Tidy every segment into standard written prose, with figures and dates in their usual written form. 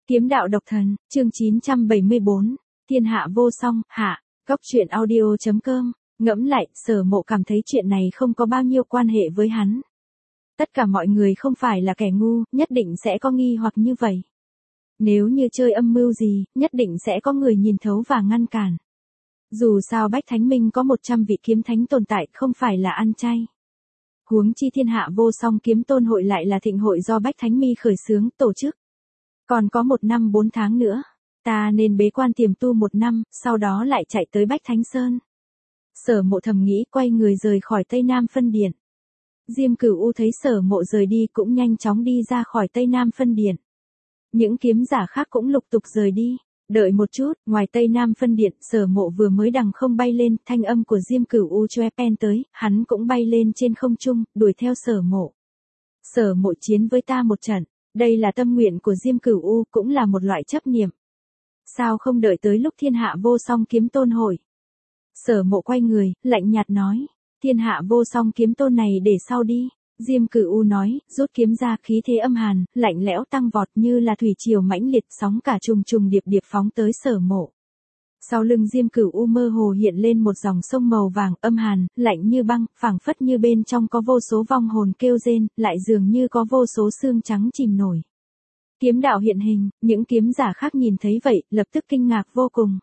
Kiếm đạo độc thần, chương 974, thiên hạ vô song, hạ, góc truyện audio.com, ngẫm lại, Sở Mộ cảm thấy chuyện này không có bao nhiêu quan hệ với hắn. Tất cả mọi người không phải là kẻ ngu, nhất định sẽ có nghi hoặc như vậy. Nếu như chơi âm mưu gì, nhất định sẽ có người nhìn thấu và ngăn cản. Dù sao Bách Thánh Minh có 100 vị kiếm thánh tồn tại, không phải là ăn chay. Huống chi thiên hạ vô song kiếm tôn hội lại là thịnh hội do Bách Thánh Mi khởi xướng, tổ chức. Còn có 1 năm 4 tháng nữa, ta nên bế quan tiềm tu 1 năm, sau đó lại chạy tới Bách Thánh Sơn. Sở Mộ thầm nghĩ, quay người rời khỏi Tây Nam Phân Điện. Diêm Cửu U thấy Sở Mộ rời đi cũng nhanh chóng đi ra khỏi Tây Nam Phân Điện. Những kiếm giả khác cũng lục tục rời đi. Đợi một chút, ngoài Tây Nam Phân Điện, Sở Mộ vừa mới đằng không bay lên, thanh âm của Diêm Cửu U choe pen tới, hắn cũng bay lên trên không trung, đuổi theo Sở Mộ. Sở Mộ chiến với ta một trận, đây là tâm nguyện của Diêm Cửu U, cũng là một loại chấp niệm. Sao không đợi tới lúc thiên hạ vô song kiếm tôn hội? Sở Mộ quay người, lạnh nhạt nói, thiên hạ vô song kiếm tôn này để sau đi. Diêm Cửu U nói, rút kiếm ra, khí thế âm hàn, lạnh lẽo tăng vọt như là thủy triều mãnh liệt, sóng cả trùng trùng điệp điệp phóng tới Sở Mộ. Sau lưng Diêm Cửu U mơ hồ hiện lên một dòng sông màu vàng, âm hàn, lạnh như băng, phảng phất như bên trong có vô số vong hồn kêu rên, lại dường như có vô số xương trắng chìm nổi. Kiếm đạo hiện hình, những kiếm giả khác nhìn thấy vậy, lập tức kinh ngạc vô cùng.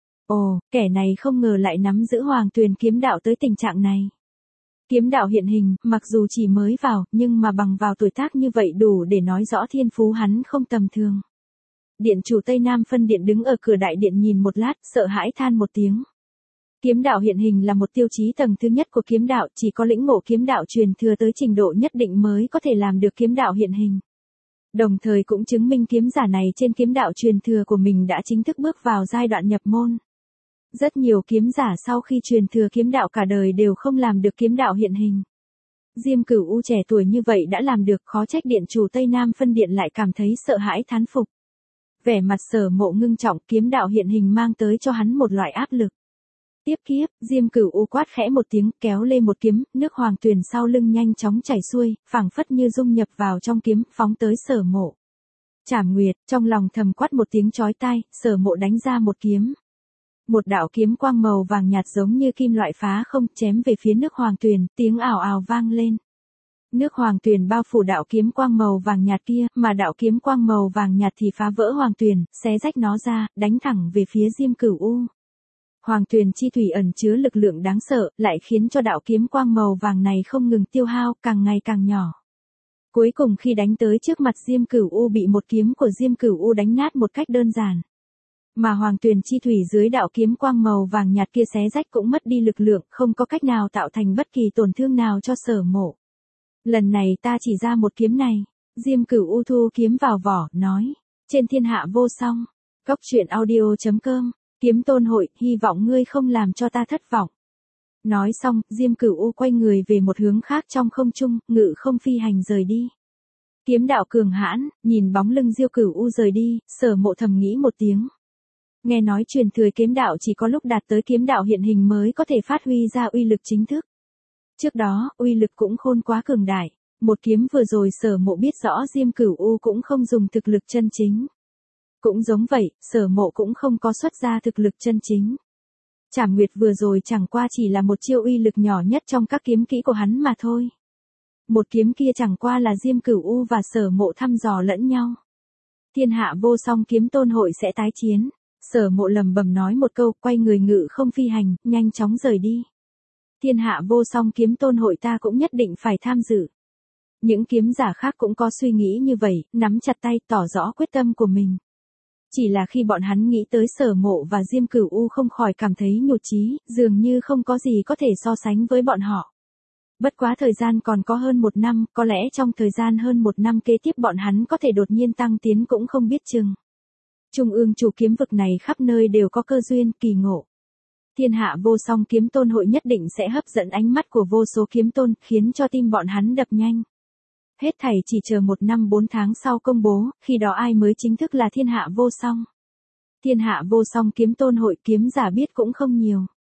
Ồ, kẻ này không ngờ lại nắm giữ Hoàng Tuyền kiếm đạo tới tình trạng này. Kiếm đạo hiện hình, mặc dù chỉ mới vào, nhưng mà bằng vào tuổi tác như vậy đủ để nói rõ thiên phú hắn không tầm thường. Điện chủ Tây Nam Phân Điện đứng ở cửa đại điện nhìn một lát, sợ hãi than một tiếng. Kiếm đạo hiện hình là một tiêu chí tầng thứ nhất của kiếm đạo, chỉ có lĩnh ngộ kiếm đạo truyền thừa tới trình độ nhất định mới có thể làm được kiếm đạo hiện hình. Đồng thời cũng chứng minh kiếm giả này trên kiếm đạo truyền thừa của mình đã chính thức bước vào giai đoạn nhập môn. Rất nhiều kiếm giả sau khi truyền thừa kiếm đạo cả đời đều không làm được kiếm đạo hiện hình. Diêm Cửu U trẻ tuổi như vậy đã làm được, khó trách điện chủ Tây Nam Phân Điện lại cảm thấy sợ hãi thán phục. Vẻ mặt Sở Mộ ngưng trọng, kiếm đạo hiện hình mang tới cho hắn một loại áp lực. Tiếp kiếp, Diêm Cửu U quát khẽ một tiếng, kéo lên một kiếm, nước Hoàng Tuyền sau lưng nhanh chóng chảy xuôi, phảng phất như dung nhập vào trong kiếm, phóng tới Sở Mộ. Trảm Nguyệt, trong lòng thầm quát một tiếng chói tai, Sở Mộ đánh ra một kiếm. Một đạo kiếm quang màu vàng nhạt giống như kim loại phá không, chém về phía nước Hoàng Tuyền, tiếng ào ào vang lên. Nước Hoàng Tuyền bao phủ đạo kiếm quang màu vàng nhạt kia, mà đạo kiếm quang màu vàng nhạt thì phá vỡ Hoàng Tuyền, xé rách nó ra, đánh thẳng về phía Diêm Cửu U. Hoàng Tuyền chi thủy ẩn chứa lực lượng đáng sợ, lại khiến cho đạo kiếm quang màu vàng này không ngừng tiêu hao, càng ngày càng nhỏ. Cuối cùng khi đánh tới trước mặt Diêm Cửu U bị một kiếm của Diêm Cửu U đánh nát một cách đơn giản. Mà Hoàng Tuyền chi thủy dưới đạo kiếm quang màu vàng nhạt kia xé rách cũng mất đi lực lượng, không có cách nào tạo thành bất kỳ tổn thương nào cho Sở Mộ. Lần này ta chỉ ra một kiếm này. Diêm Cửu U thu kiếm vào vỏ, nói. Trên thiên hạ vô song. Góc truyện audio.com. Kiếm tôn hội, hy vọng ngươi không làm cho ta thất vọng. Nói xong, Diêm Cửu U quay người về một hướng khác trong không trung, ngự không phi hành rời đi. Kiếm đạo cường hãn, nhìn bóng lưng Diêm Cửu U rời đi, Sở Mộ thầm nghĩ một tiếng. Nghe nói truyền thừa kiếm đạo chỉ có lúc đạt tới kiếm đạo hiện hình mới có thể phát huy ra uy lực chính thức. Trước đó, uy lực cũng khôn quá cường đại. Một kiếm vừa rồi Sở Mộ biết rõ Diêm Cửu U cũng không dùng thực lực chân chính. Cũng giống vậy, Sở Mộ cũng không có xuất ra thực lực chân chính. Trảm Nguyệt vừa rồi chẳng qua chỉ là một chiêu uy lực nhỏ nhất trong các kiếm kỹ của hắn mà thôi. Một kiếm kia chẳng qua là Diêm Cửu U và Sở Mộ thăm dò lẫn nhau. Thiên hạ vô song kiếm tôn hội sẽ tái chiến. Sở Mộ lẩm bẩm nói một câu, quay người ngự không phi hành, nhanh chóng rời đi. Thiên hạ vô song kiếm tôn hội ta cũng nhất định phải tham dự. Những kiếm giả khác cũng có suy nghĩ như vậy, nắm chặt tay tỏ rõ quyết tâm của mình. Chỉ là khi bọn hắn nghĩ tới Sở Mộ và Diêm Cửu U không khỏi cảm thấy nhụt chí, dường như không có gì có thể so sánh với bọn họ. Bất quá thời gian còn có hơn 1 năm, có lẽ trong thời gian hơn 1 năm kế tiếp bọn hắn có thể đột nhiên tăng tiến cũng không biết chừng. Trung ương chủ kiếm vực này khắp nơi đều có cơ duyên, kỳ ngộ. Thiên hạ vô song kiếm tôn hội nhất định sẽ hấp dẫn ánh mắt của vô số kiếm tôn, khiến cho tim bọn hắn đập nhanh. Hết thảy chỉ chờ 1 năm 4 tháng sau công bố, khi đó ai mới chính thức là thiên hạ vô song. Thiên hạ vô song kiếm tôn hội, kiếm giả biết cũng không nhiều.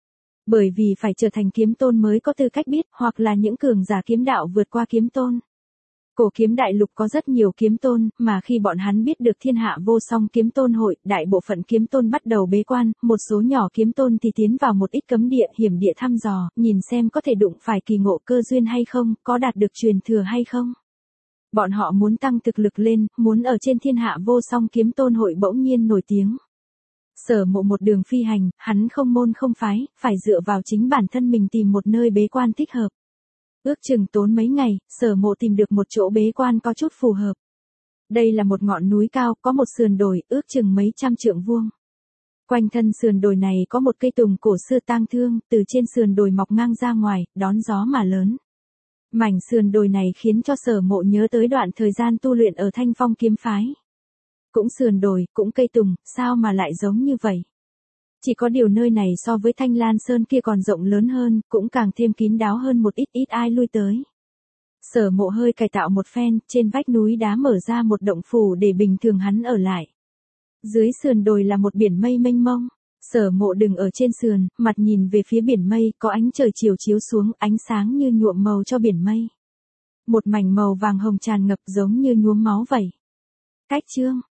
Bởi vì phải trở thành kiếm tôn mới có tư cách biết, hoặc là những cường giả kiếm đạo vượt qua kiếm tôn. Cổ kiếm đại lục có rất nhiều kiếm tôn, mà khi bọn hắn biết được thiên hạ vô song kiếm tôn hội, đại bộ phận kiếm tôn bắt đầu bế quan, một số nhỏ kiếm tôn thì tiến vào một ít cấm địa, hiểm địa thăm dò, nhìn xem có thể đụng phải kỳ ngộ cơ duyên hay không, có đạt được truyền thừa hay không. Bọn họ muốn tăng thực lực lên, muốn ở trên thiên hạ vô song kiếm tôn hội bỗng nhiên nổi tiếng. Sở Mộ một đường phi hành, hắn không môn không phái, phải dựa vào chính bản thân mình tìm một nơi bế quan thích hợp. Ước chừng tốn mấy ngày, Sở Mộ tìm được một chỗ bế quan có chút phù hợp. Đây là một ngọn núi cao, có một sườn đồi, ước chừng mấy trăm trượng vuông. Quanh thân sườn đồi này có một cây tùng cổ xưa tang thương, từ trên sườn đồi mọc ngang ra ngoài, đón gió mà lớn. Mảnh sườn đồi này khiến cho Sở Mộ nhớ tới đoạn thời gian tu luyện ở Thanh Phong kiếm phái. Cũng sườn đồi, cũng cây tùng, sao mà lại giống như vậy? Chỉ có điều nơi này so với Thanh Lan Sơn kia còn rộng lớn hơn, cũng càng thêm kín đáo hơn một ít, ít ai lui tới. Sở Mộ hơi cải tạo một phen, trên vách núi đá mở ra một động phủ để bình thường hắn ở lại. Dưới sườn đồi là một biển mây mênh mông. Sở Mộ đứng ở trên sườn, mặt nhìn về phía biển mây, có ánh trời chiều chiếu xuống, ánh sáng như nhuộm màu cho biển mây. Một mảnh màu vàng hồng tràn ngập giống như nhuốm máu vậy. Cách chương